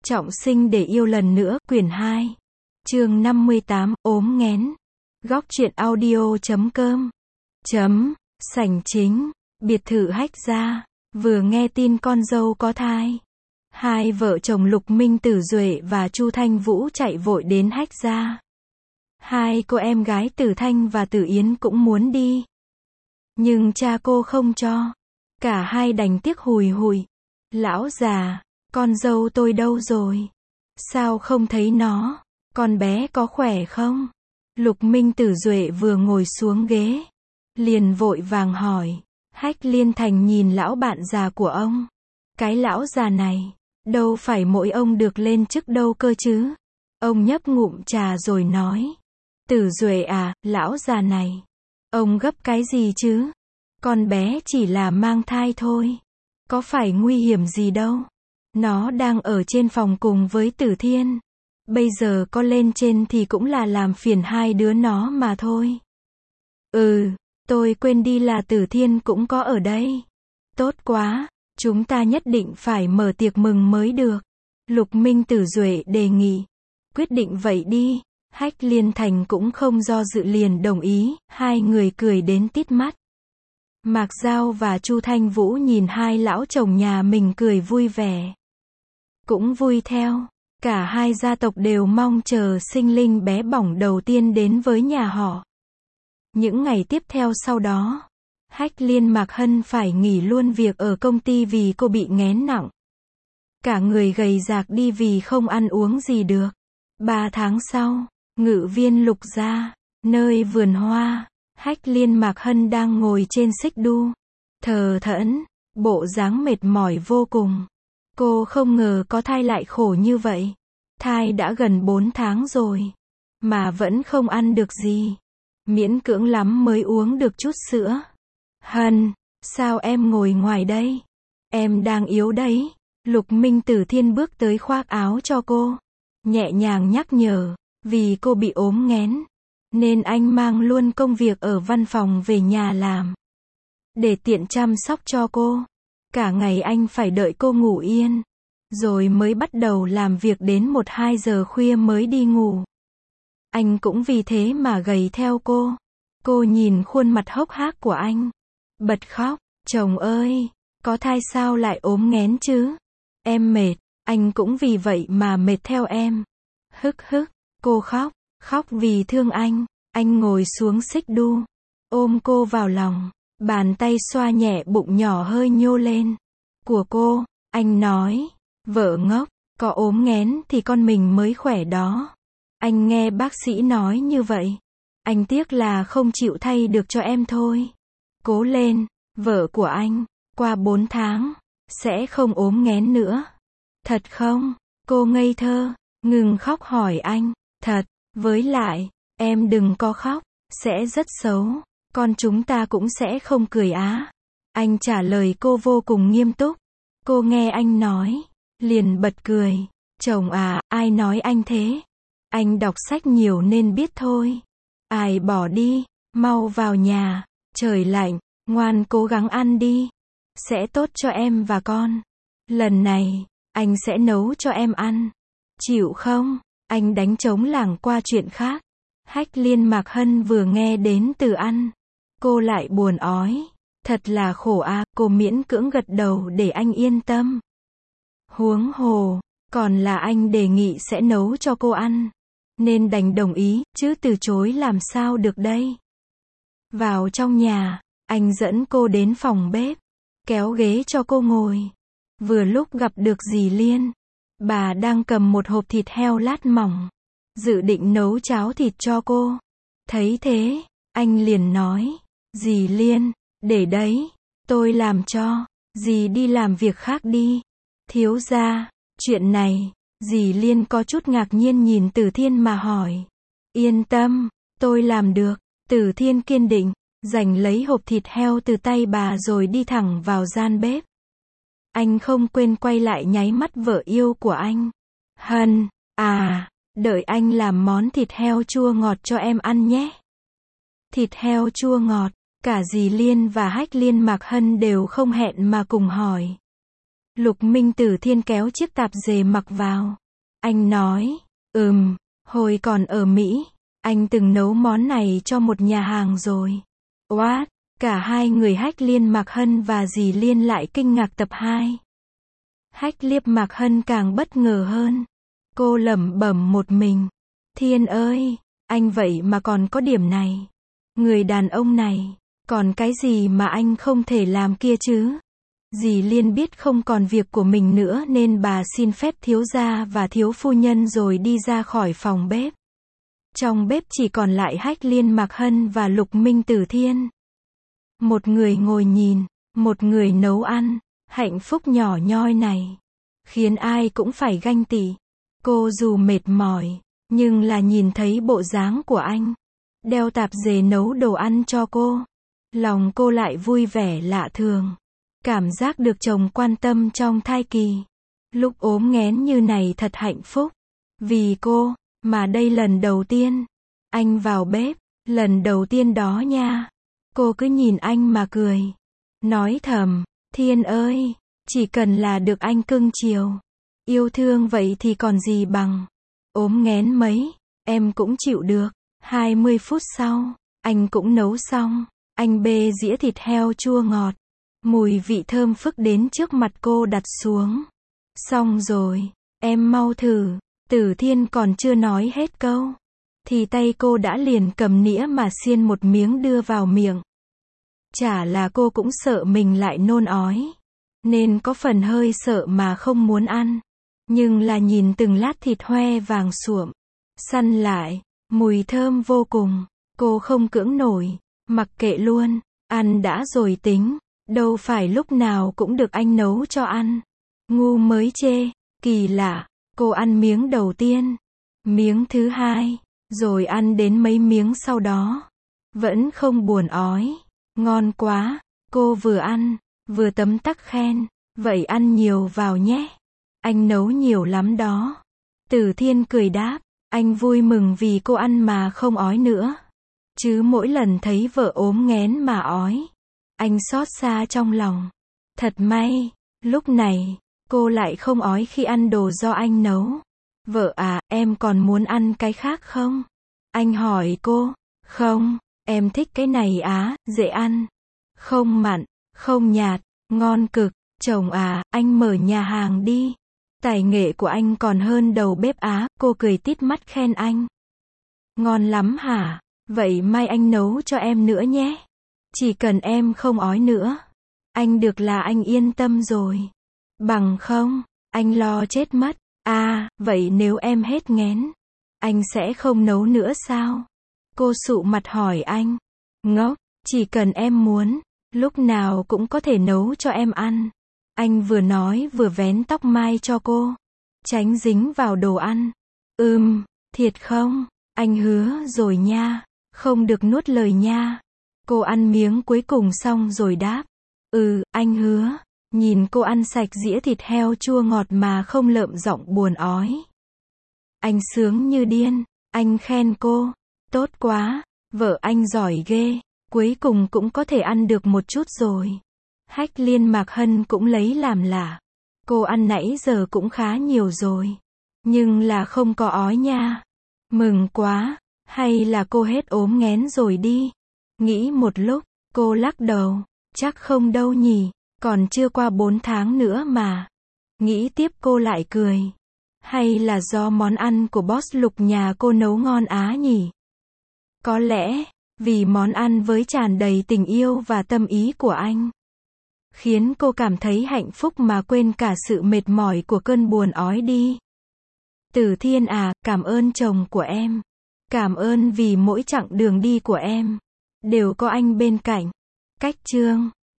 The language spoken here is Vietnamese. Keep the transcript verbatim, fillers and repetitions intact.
Trọng sinh để yêu lần nữa, quyển hai. Chương năm mươi tám, ốm nghén. Góc truyện audio chấm com. Chấm, sảnh chính, biệt thự Hách gia. Vừa nghe tin con dâu có thai, hai vợ chồng Lục Minh Tử Duệ và Chu Thanh Vũ chạy vội đến Hách gia. Hai cô em gái Tử Thanh và Tử Yến cũng muốn đi, nhưng cha cô không cho. Cả hai đành tiếc hùi hùi. Lão già, con dâu tôi đâu rồi? Sao không thấy nó? Con bé có khỏe không? Lục Minh Tử Duệ vừa ngồi xuống ghế, liền vội vàng hỏi. Hách Liên Thành nhìn lão bạn già của ông. Cái lão già này, đâu phải mỗi ông được lên chức đâu cơ chứ? Ông nhấp ngụm trà rồi nói. Tử Duệ à, lão già này, ông gấp cái gì chứ? Con bé chỉ là mang thai thôi, có phải nguy hiểm gì đâu. Nó đang ở trên phòng cùng với Tử Thiên. Bây giờ có lên trên thì cũng là làm phiền hai đứa nó mà thôi. Ừ, tôi quên đi là Tử Thiên cũng có ở đây. Tốt quá, chúng ta nhất định phải mở tiệc mừng mới được. Lục Minh Tử Duệ đề nghị. Quyết định vậy đi. Hách Liên Thành cũng không do dự liền đồng ý, hai người cười đến tít mắt. Mạc Giao và Chu Thanh Vũ nhìn hai lão chồng nhà mình cười vui vẻ, cũng vui theo. Cả hai gia tộc đều mong chờ sinh linh bé bỏng đầu tiên đến với nhà họ. Những ngày tiếp theo sau đó, Hách Liên Mạc Hân phải nghỉ luôn việc ở công ty vì cô bị nghén nặng. Cả người gầy rạc đi vì không ăn uống gì được. Ba tháng sau, Ngự Viên Lục gia, nơi vườn hoa, Hách Liên Mạc Hân đang ngồi trên xích đu, thờ thẫn, bộ dáng mệt mỏi vô cùng. Cô không ngờ có thai lại khổ như vậy. Thai đã gần bốn tháng rồi, mà vẫn không ăn được gì. Miễn cưỡng lắm mới uống được chút sữa. Hân, sao em ngồi ngoài đây? Em đang yếu đấy. Lục Minh Tử Thiên bước tới khoác áo cho cô, nhẹ nhàng nhắc nhở, vì cô bị ốm nghén, nên anh mang luôn công việc ở văn phòng về nhà làm, để tiện chăm sóc cho cô. Cả ngày anh phải đợi cô ngủ yên, rồi mới bắt đầu làm việc đến một hai giờ khuya mới đi ngủ. Anh cũng vì thế mà gầy theo cô. Cô nhìn khuôn mặt hốc hác của anh, bật khóc. Chồng ơi, có thai sao lại ốm nghén chứ? Em mệt, anh cũng vì vậy mà mệt theo em. Hức hức, cô khóc, khóc vì thương anh. Anh ngồi xuống xích đu, ôm cô vào lòng, bàn tay xoa nhẹ bụng nhỏ hơi nhô lên của cô. Anh nói, vợ ngốc, có ốm nghén thì con mình mới khỏe đó. Anh nghe bác sĩ nói như vậy. Anh tiếc là không chịu thay được cho em thôi. Cố lên, vợ của anh, qua bốn tháng, sẽ không ốm nghén nữa. Thật không? Cô ngây thơ, ngừng khóc hỏi anh. Thật, với lại, em đừng có khóc, sẽ rất xấu. Con chúng ta cũng sẽ không cười á. Anh trả lời cô vô cùng nghiêm túc. Cô nghe anh nói, liền bật cười. Chồng à, ai nói anh thế? Anh đọc sách nhiều nên biết thôi. Ai bỏ đi, mau vào nhà, trời lạnh, ngoan cố gắng ăn đi. Sẽ tốt cho em và con. Lần này, anh sẽ nấu cho em ăn. Chịu không? Anh đánh trống lảng qua chuyện khác. Hách Liên Mạc Hân vừa nghe đến từ ăn, cô lại buồn ói. Thật là khổ à, cô miễn cưỡng gật đầu để anh yên tâm. Huống hồ, còn là anh đề nghị sẽ nấu cho cô ăn, nên đành đồng ý, chứ từ chối làm sao được đây. Vào trong nhà, anh dẫn cô đến phòng bếp, kéo ghế cho cô ngồi. Vừa lúc gặp được dì Liên, bà đang cầm một hộp thịt heo lát mỏng, dự định nấu cháo thịt cho cô. Thấy thế, anh liền nói, dì Liên, để đấy, tôi làm cho, dì đi làm việc khác đi. Thiếu gia, chuyện này, dì Liên có chút ngạc nhiên nhìn Tử Thiên mà hỏi. Yên tâm, tôi làm được. Tử Thiên kiên định, giành lấy hộp thịt heo từ tay bà rồi đi thẳng vào gian bếp. Anh không quên quay lại nháy mắt vợ yêu của anh. Hân, à, đợi anh làm món thịt heo chua ngọt cho em ăn nhé. Thịt heo chua ngọt, cả dì Liên và Hách Liên Mạc Hân đều không hẹn mà cùng hỏi. Lục Minh Tử Thiên kéo chiếc tạp dề mặc vào. Anh nói, ừm, hồi còn ở Mỹ, anh từng nấu món này cho một nhà hàng rồi. What? Cả hai người Hách Liên Mạc Hân và dì Liên lại kinh ngạc. Tập hai. Hách Liên Mạc Hân càng bất ngờ hơn. Cô lẩm bẩm một mình. Thiên ơi, anh vậy mà còn có điểm này. Người đàn ông này, còn cái gì mà anh không thể làm kia chứ? Dì Liên biết không còn việc của mình nữa nên bà xin phép thiếu gia và thiếu phu nhân rồi đi ra khỏi phòng bếp. Trong bếp chỉ còn lại Hách Liên Mạc Hân và Lục Minh Tử Thiên. Một người ngồi nhìn, một người nấu ăn. Hạnh phúc nhỏ nhoi này khiến ai cũng phải ganh tị. Cô dù mệt mỏi, nhưng là nhìn thấy bộ dáng của anh, đeo tạp dề nấu đồ ăn cho cô, lòng cô lại vui vẻ lạ thường. Cảm giác được chồng quan tâm trong thai kỳ, lúc ốm nghén như này thật hạnh phúc. Vì cô, mà đây lần đầu tiên anh vào bếp, lần đầu tiên đó nha. Cô cứ nhìn anh mà cười, nói thầm, Thiên ơi, chỉ cần là được anh cưng chiều, yêu thương vậy thì còn gì bằng. Ốm nghén mấy, em cũng chịu được. hai mươi phút sau, anh cũng nấu xong. Anh bê dĩa thịt heo chua ngọt, mùi vị thơm phức đến trước mặt cô đặt xuống. Xong rồi, em mau thử. Tử Thiên còn chưa nói hết câu, thì tay cô đã liền cầm nĩa mà xiên một miếng đưa vào miệng. Chả là cô cũng sợ mình lại nôn ói, nên có phần hơi sợ mà không muốn ăn. Nhưng là nhìn từng lát thịt hoe vàng suộm, săn lại, mùi thơm vô cùng. Cô không cưỡng nổi, mặc kệ luôn, ăn đã rồi tính, đâu phải lúc nào cũng được anh nấu cho ăn. Ngu mới chê, kỳ lạ, cô ăn miếng đầu tiên, miếng thứ hai, rồi ăn đến mấy miếng sau đó. Vẫn không buồn ói, ngon quá, cô vừa ăn, vừa tấm tắc khen, vậy ăn nhiều vào nhé. Anh nấu nhiều lắm đó. Tử Thiên cười đáp, anh vui mừng vì cô ăn mà không ói nữa. Chứ mỗi lần thấy vợ ốm nghén mà ói, anh xót xa trong lòng. Thật may, lúc này, cô lại không ói khi ăn đồ do anh nấu. Vợ à, em còn muốn ăn cái khác không? Anh hỏi cô. Không, em thích cái này á, dễ ăn. Không mặn, không nhạt, ngon cực. Chồng à, anh mở nhà hàng đi. Tài nghệ của anh còn hơn đầu bếp á. Cô cười tít mắt khen anh. Ngon lắm hả? Vậy mai anh nấu cho em nữa nhé. Chỉ cần em không ói nữa, anh được là anh yên tâm rồi. Bằng không, anh lo chết mất. À, vậy nếu em hết nghén, anh sẽ không nấu nữa sao? Cô sụ mặt hỏi anh. Ngốc, chỉ cần em muốn, lúc nào cũng có thể nấu cho em ăn. Anh vừa nói vừa vén tóc mai cho cô, tránh dính vào đồ ăn. Ừm, thiệt không? Anh hứa rồi nha, không được nuốt lời nha. Cô ăn miếng cuối cùng xong rồi đáp. Ừ, anh hứa. Nhìn cô ăn sạch dĩa thịt heo chua ngọt mà không lợm giọng buồn ói. Anh sướng như điên, anh khen cô. Tốt quá, vợ anh giỏi ghê, cuối cùng cũng có thể ăn được một chút rồi. Hách Liên Mạc Hân cũng lấy làm lạ. Cô ăn nãy giờ cũng khá nhiều rồi, nhưng là không có ói nha. Mừng quá, hay là cô hết ốm nghén rồi đi. Nghĩ một lúc, cô lắc đầu. Chắc không đâu nhỉ, còn chưa qua bốn tháng nữa mà. Nghĩ tiếp cô lại cười. Hay là do món ăn của boss Lục nhà cô nấu ngon á nhỉ? Có lẽ, vì món ăn với tràn đầy tình yêu và tâm ý của anh, khiến cô cảm thấy hạnh phúc mà quên cả sự mệt mỏi của cơn buồn ói đi. Tử Thiên à, cảm ơn chồng của em. Cảm ơn vì mỗi chặng đường đi của em đều có anh bên cạnh. Cách chương